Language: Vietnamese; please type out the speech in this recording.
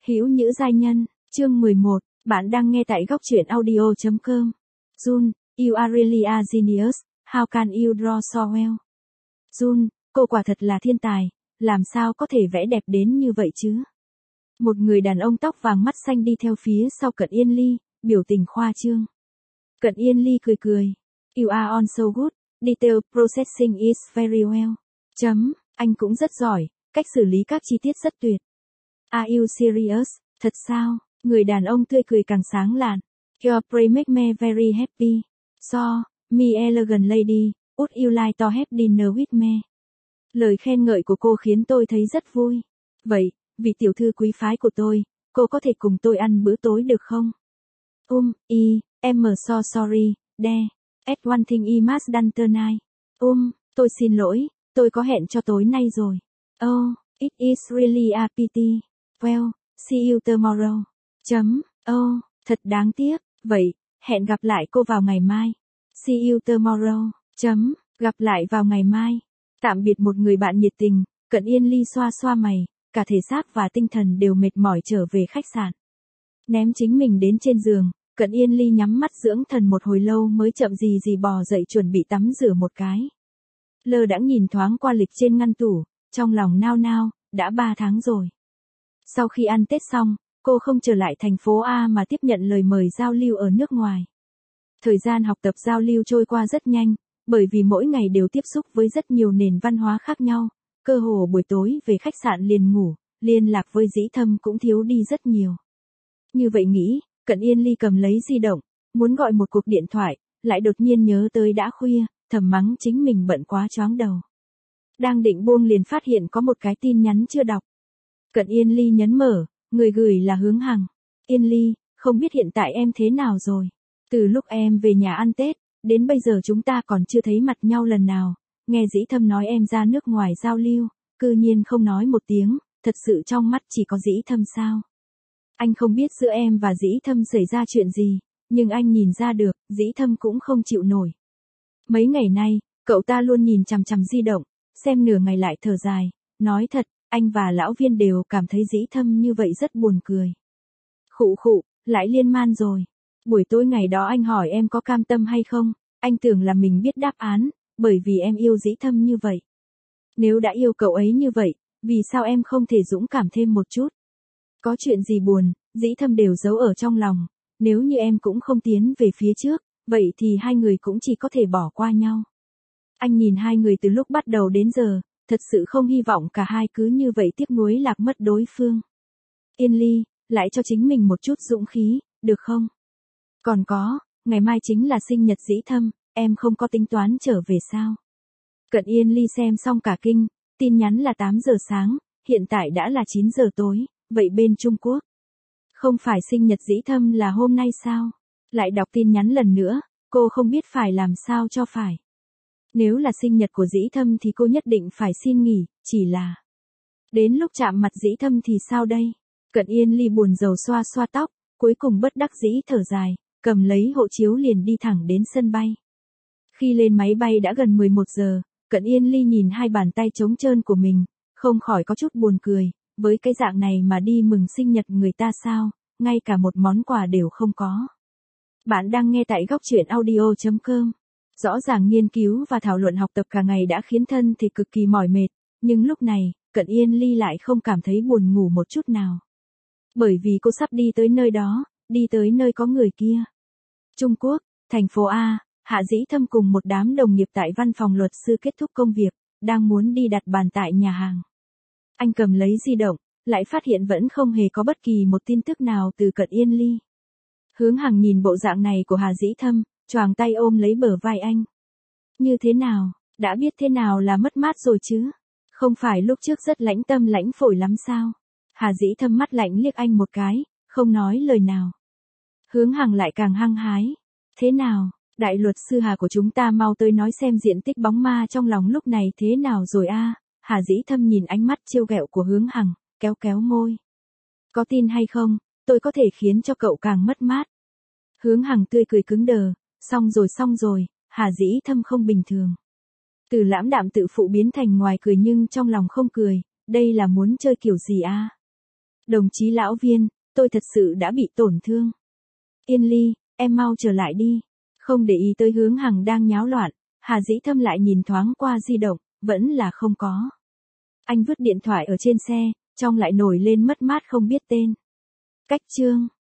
Hữu Nhữ Giai Nhân, chương 11, bạn đang nghe tại góc truyện audio.com. Jun, you are really a genius, how can you draw so well? Jun, cô quả thật là thiên tài, làm sao có thể vẽ đẹp đến như vậy chứ? Một người đàn ông tóc vàng mắt xanh đi theo phía sau Cận Yên Ly, biểu tình khoa trương. Cận Yên Ly cười cười. You are on so good, detail processing is very well. Anh cũng rất giỏi, cách xử lý các chi tiết rất tuyệt. Are you serious? Thật sao? Người đàn ông tươi cười càng sáng lạn. Your praise make me very happy. So, me elegant lady, would you like to have dinner with me? Lời khen ngợi của cô khiến tôi thấy rất vui. Vậy, vị tiểu thư quý phái của tôi, cô có thể cùng tôi ăn bữa tối được không? Em so sorry, dear. At one thing I must done tonight. Tôi xin lỗi, tôi có hẹn cho tối nay rồi. Oh, it is really a pity. Well, see you tomorrow. Oh, thật đáng tiếc. Vậy, hẹn gặp lại cô vào ngày mai. See you tomorrow. Gặp lại vào ngày mai. Tạm biệt một người bạn nhiệt tình, Cận Yên Ly xoa xoa mày, cả thể xác và tinh thần đều mệt mỏi trở về khách sạn. Ném chính mình đến trên giường, Cận Yên Ly nhắm mắt dưỡng thần một hồi lâu mới chậm gì gì bò dậy chuẩn bị tắm rửa một cái. Lơ đãng nhìn thoáng qua lịch trên ngăn tủ, trong lòng nao nao, đã 3 tháng rồi. Sau khi ăn Tết xong, cô không trở lại thành phố A mà tiếp nhận lời mời giao lưu ở nước ngoài. Thời gian học tập giao lưu trôi qua rất nhanh, bởi vì mỗi ngày đều tiếp xúc với rất nhiều nền văn hóa khác nhau, cơ hồ buổi tối về khách sạn liền ngủ, liên lạc với Dĩ Thâm cũng thiếu đi rất nhiều. Như vậy nghĩ, Cận Yên Ly cầm lấy di động, muốn gọi một cuộc điện thoại, lại đột nhiên nhớ tới đã khuya, thầm mắng chính mình bận quá choáng đầu. Đang định buông liền phát hiện có một cái tin nhắn chưa đọc. Cận Yên Ly nhấn mở, người gửi là Hướng Hằng. Yên Ly, không biết hiện tại em thế nào rồi? Từ lúc em về nhà ăn Tết, đến bây giờ chúng ta còn chưa thấy mặt nhau lần nào. Nghe Dĩ Thâm nói em ra nước ngoài giao lưu, cư nhiên không nói một tiếng, thật sự trong mắt chỉ có Dĩ Thâm sao? Anh không biết giữa em và Dĩ Thâm xảy ra chuyện gì, nhưng anh nhìn ra được, Dĩ Thâm cũng không chịu nổi. Mấy ngày nay, cậu ta luôn nhìn chằm chằm di động, xem nửa ngày lại thở dài, nói thật, anh và lão Viên đều cảm thấy Dĩ Thâm như vậy rất buồn cười. Khụ khụ, lại liên man rồi. Buổi tối ngày đó anh hỏi em có cam tâm hay không, anh tưởng là mình biết đáp án, bởi vì em yêu Dĩ Thâm như vậy. Nếu đã yêu cậu ấy như vậy, vì sao em không thể dũng cảm thêm một chút? Có chuyện gì buồn, Dĩ Thâm đều giấu ở trong lòng, nếu như em cũng không tiến về phía trước, vậy thì hai người cũng chỉ có thể bỏ qua nhau. Anh nhìn hai người từ lúc bắt đầu đến giờ, thật sự không hy vọng cả hai cứ như vậy tiếc nuối lạc mất đối phương. Yên Ly, lại cho chính mình một chút dũng khí, được không? Còn có, ngày mai chính là sinh nhật Dĩ Thâm, em không có tính toán trở về sao? Cận Yên Ly xem xong cả kinh, tin nhắn là 8 giờ sáng, hiện tại đã là 9 giờ tối, vậy bên Trung Quốc. Không phải sinh nhật Dĩ Thâm là hôm nay sao? Lại đọc tin nhắn lần nữa, cô không biết phải làm sao cho phải. Nếu là sinh nhật của Dĩ Thâm thì cô nhất định phải xin nghỉ, chỉ là... Đến lúc chạm mặt Dĩ Thâm thì sao đây? Cận Yên Ly buồn rầu xoa xoa tóc, cuối cùng bất đắc dĩ thở dài, cầm lấy hộ chiếu liền đi thẳng đến sân bay. Khi lên máy bay đã gần 11 giờ, Cận Yên Ly nhìn hai bàn tay trống trơn của mình, không khỏi có chút buồn cười, với cái dạng này mà đi mừng sinh nhật người ta sao, ngay cả một món quà đều không có. Bạn đang nghe tại góc truyện audio.com. Rõ ràng nghiên cứu và thảo luận học tập cả ngày đã khiến thân thì cực kỳ mỏi mệt, nhưng lúc này, Cận Yên Ly lại không cảm thấy buồn ngủ một chút nào. Bởi vì cô sắp đi tới nơi đó, đi tới nơi có người kia. Trung Quốc, thành phố A, Hạ Dĩ Thâm cùng một đám đồng nghiệp tại văn phòng luật sư kết thúc công việc, đang muốn đi đặt bàn tại nhà hàng. Anh cầm lấy di động, lại phát hiện vẫn không hề có bất kỳ một tin tức nào từ Cận Yên Ly. Hướng Hằng nhìn bộ dạng này của Hạ Dĩ Thâm, choàng tay ôm lấy bờ vai anh. Như thế nào, đã biết thế nào là mất mát rồi chứ? Không phải lúc trước rất lãnh tâm lãnh phổi lắm sao? Hạ Dĩ Thâm mắt lạnh liếc anh một cái, không nói lời nào. Hướng Hằng lại càng hăng hái. Thế nào, đại luật sư Hà của chúng ta mau tới nói xem diện tích bóng ma trong lòng lúc này thế nào rồi a? Hạ Dĩ Thâm nhìn ánh mắt trêu ghẹo của Hướng Hằng, kéo kéo môi. Có tin hay không, tôi có thể khiến cho cậu càng mất mát. Hướng Hằng tươi cười cứng đờ, xong rồi, Hạ Dĩ Thâm không bình thường. Từ lãm đạm tự phụ biến thành ngoài cười nhưng trong lòng không cười, đây là muốn chơi kiểu gì a? Đồng chí lão viên, tôi thật sự đã bị tổn thương. Yên Ly, em mau trở lại đi. Không để ý tới hướng Hằng đang nháo loạn, Hà Dĩ Thâm lại nhìn thoáng qua di động, vẫn là không có. Anh vứt điện thoại ở trên xe, trong lại nổi lên mất mát không biết tên. Cách chương